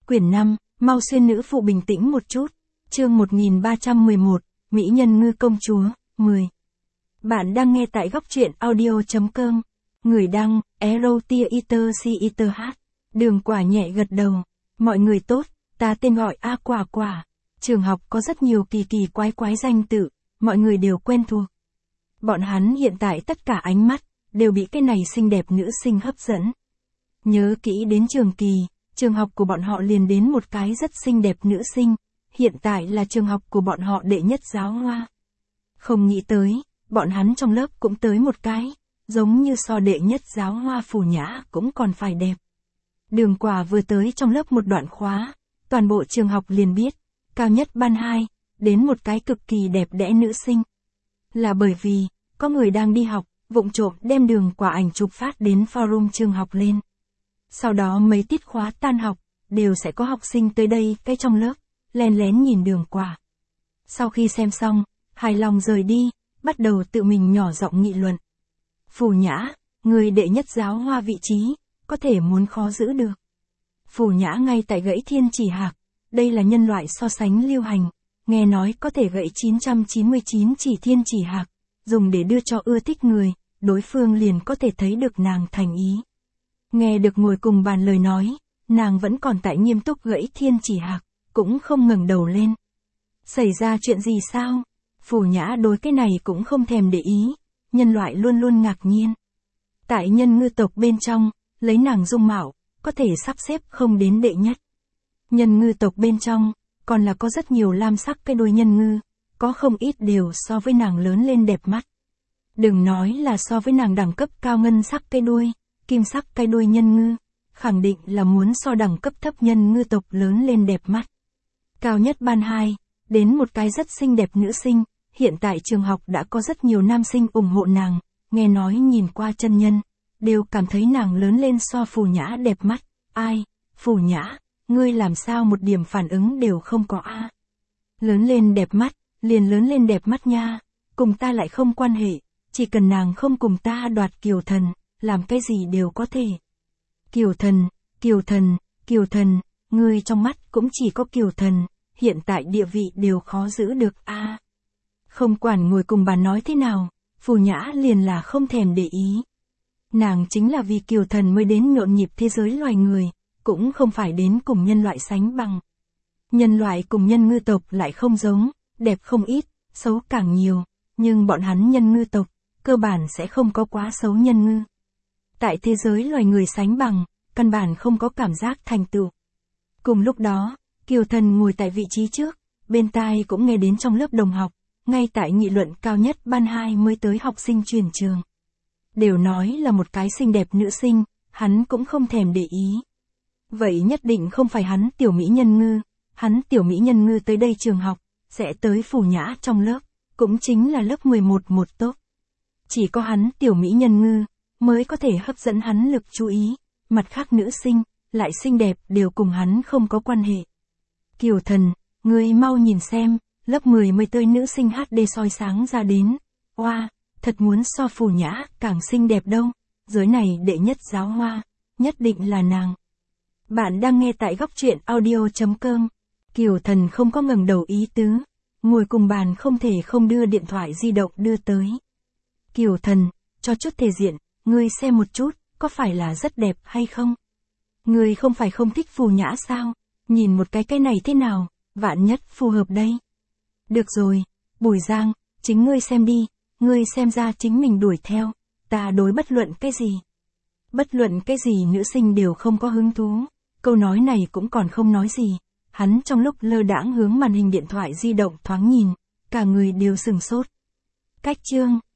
Quyển 5, mau xuyên nữ phụ bình tĩnh một chút. Chương 1311, Mỹ nhân ngư công chúa, 10. Bạn đang nghe tại góc truyện audio.com. Người đăng, Erotiaiter. Đường Quả nhẹ gật đầu. Mọi người tốt, ta tên gọi A Quả Quả. Trường học có rất nhiều kỳ kỳ quái danh tự, mọi người đều quen thuộc. Bọn hắn hiện tại tất cả ánh mắt, đều bị cái này xinh đẹp nữ sinh hấp dẫn. Nhớ kỹ đến trường kỳ, trường học của bọn họ liền đến một cái rất xinh đẹp nữ sinh, hiện tại là trường học của bọn họ đệ nhất giáo hoa. Không nghĩ tới, bọn hắn trong lớp cũng tới một cái, giống như so đệ nhất giáo hoa Phù Nhã cũng còn phải đẹp. Đường Quả vừa tới trong lớp một đoạn khóa, toàn bộ trường học liền biết, cao nhất ban 2, đến một cái cực kỳ đẹp đẽ nữ sinh. Là bởi vì, có người đang đi học, vụng trộm đem Đường Quả ảnh chụp phát đến forum trường học lên. Sau đó mấy tiết khóa tan học, đều sẽ có học sinh tới đây cái trong lớp, len lén nhìn Đường Quả. Sau khi xem xong, hài lòng rời đi, bắt đầu tự mình nhỏ giọng nghị luận. Phù Nhã, người đệ nhất giáo hoa vị trí, có thể muốn khó giữ được. Phù Nhã ngay tại gãy thiên chỉ hạc, đây là nhân loại so sánh lưu hành, nghe nói có thể gãy 999 chỉ thiên chỉ hạc, dùng để đưa cho ưa thích người, đối phương liền có thể thấy được nàng thành ý. Nghe được ngồi cùng bàn lời nói, nàng vẫn còn tại nghiêm túc gãy thiên chỉ hạc, cũng không ngẩng đầu lên. Xảy ra chuyện gì sao? Phù Nhã đối cái này cũng không thèm để ý, nhân loại luôn luôn ngạc nhiên. Tại nhân ngư tộc bên trong, lấy nàng dung mạo, có thể sắp xếp không đến đệ nhất. Nhân ngư tộc bên trong, còn là có rất nhiều lam sắc cái đuôi nhân ngư, có không ít đều so với nàng lớn lên đẹp mắt. Đừng nói là so với nàng đẳng cấp cao ngân sắc cái đuôi, kim sắc cái đuôi nhân ngư, khẳng định là muốn so đẳng cấp thấp nhân ngư tộc lớn lên đẹp mắt. Cao nhất ban 2, đến một cái rất xinh đẹp nữ sinh, hiện tại trường học đã có rất nhiều nam sinh ủng hộ nàng, nghe nói nhìn qua chân nhân, đều cảm thấy nàng lớn lên so Phù Nhã đẹp mắt. Ai, Phù Nhã, ngươi làm sao một điểm phản ứng đều không có a? Lớn lên đẹp mắt, liền lớn lên đẹp mắt nha, cùng ta lại không quan hệ, chỉ cần nàng không cùng ta đoạt Kiều Thần, làm cái gì đều có thể. Kiều Thần, ngươi trong mắt cũng chỉ có Kiều Thần, hiện tại địa vị đều khó giữ được a. Không quản ngồi cùng bàn nói thế nào, Phù Nhã liền là không thèm để ý. Nàng chính là vì Kiều Thần mới đến nhộn nhịp thế giới loài người, cũng không phải đến cùng nhân loại sánh bằng. Nhân loại cùng nhân ngư tộc lại không giống, đẹp không ít, xấu càng nhiều, nhưng bọn hắn nhân ngư tộc, cơ bản sẽ không có quá xấu nhân ngư. Tại thế giới loài người sánh bằng, căn bản không có cảm giác thành tựu. Cùng lúc đó, Kiều Thần ngồi tại vị trí trước, bên tai cũng nghe đến trong lớp đồng học, ngay tại nghị luận cao nhất ban 2 mới tới học sinh chuyển trường. Đều nói là một cái xinh đẹp nữ sinh, hắn cũng không thèm để ý. Vậy nhất định không phải hắn tiểu mỹ nhân ngư, hắn tiểu mỹ nhân ngư tới đây trường học, sẽ tới Phù Nhã trong lớp, cũng chính là lớp 11 một tốt. Chỉ có hắn tiểu mỹ nhân ngư, mới có thể hấp dẫn hắn lực chú ý, mặt khác nữ sinh, lại xinh đẹp đều cùng hắn không có quan hệ. Kiều Thần, ngươi mau nhìn xem, lớp 10 mới tới nữ sinh HD soi sáng ra đến, oa, thật muốn so Phù Nhã càng xinh đẹp đâu, giới này đệ nhất giáo hoa, nhất định là nàng. Bạn đang nghe tại góc truyện audio.com. Kiều Thần không có ngẩng đầu ý tứ, ngồi cùng bàn không thể không đưa điện thoại di động đưa tới. Kiều Thần, cho chút thể diện, ngươi xem một chút, có phải là rất đẹp hay không? Ngươi không phải không thích Phù Nhã sao? Nhìn một cái này thế nào, vạn nhất phù hợp đây. Được rồi, Bùi Giang, chính ngươi xem đi, ngươi xem ra chính mình đuổi theo, ta đối bất luận cái gì. Bất luận cái gì nữ sinh đều không có hứng thú, câu nói này cũng còn không nói gì. Hắn trong lúc lơ đãng hướng màn hình điện thoại di động thoáng nhìn, cả người đều sừng sốt. Cách chương